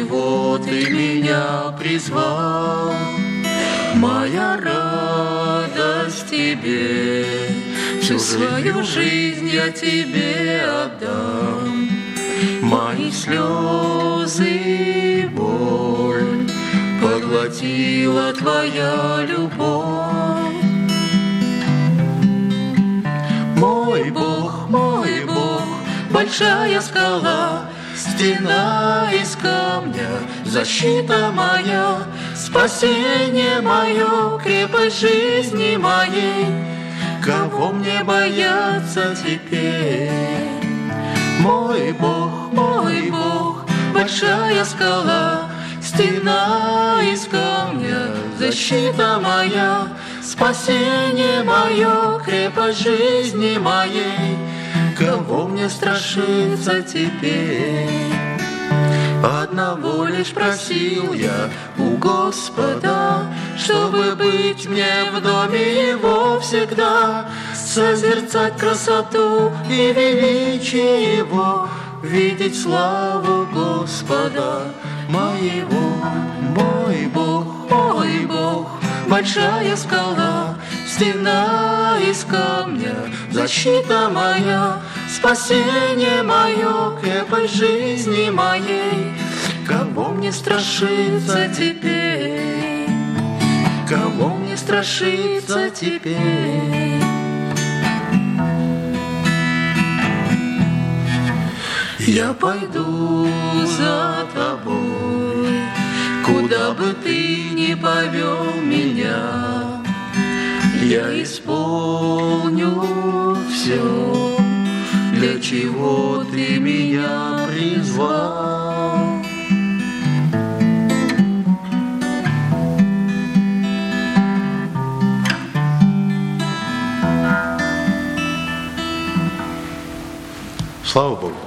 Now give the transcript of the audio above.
чего ты меня призвал. Моя радость тебе, всю свою жизнь я тебе отдам. Мои слезы и боль поглотила твоя любовь. Мой Бог, большая скала, стена из камня, защита моя, спасение мое, крепость жизни моей. Кого мне бояться теперь? Мой Бог, большая скала, стена из камня, защита моя, спасение мое, крепость жизни моей. Кого мне страшиться теперь? Одного лишь просил я у Господа, чтобы быть мне в доме Его всегда, созерцать красоту и величие Его, видеть славу Господа моего. Мой Бог, большая скала, стена из камня, защита моя, спасение мое, крепость жизни моей. Кого мне страшиться теперь? Кого мне страшиться теперь? Я пойду за тобой, куда бы ты ни повел меня. Я исполню все, для чего ты меня призвал. Слава Богу!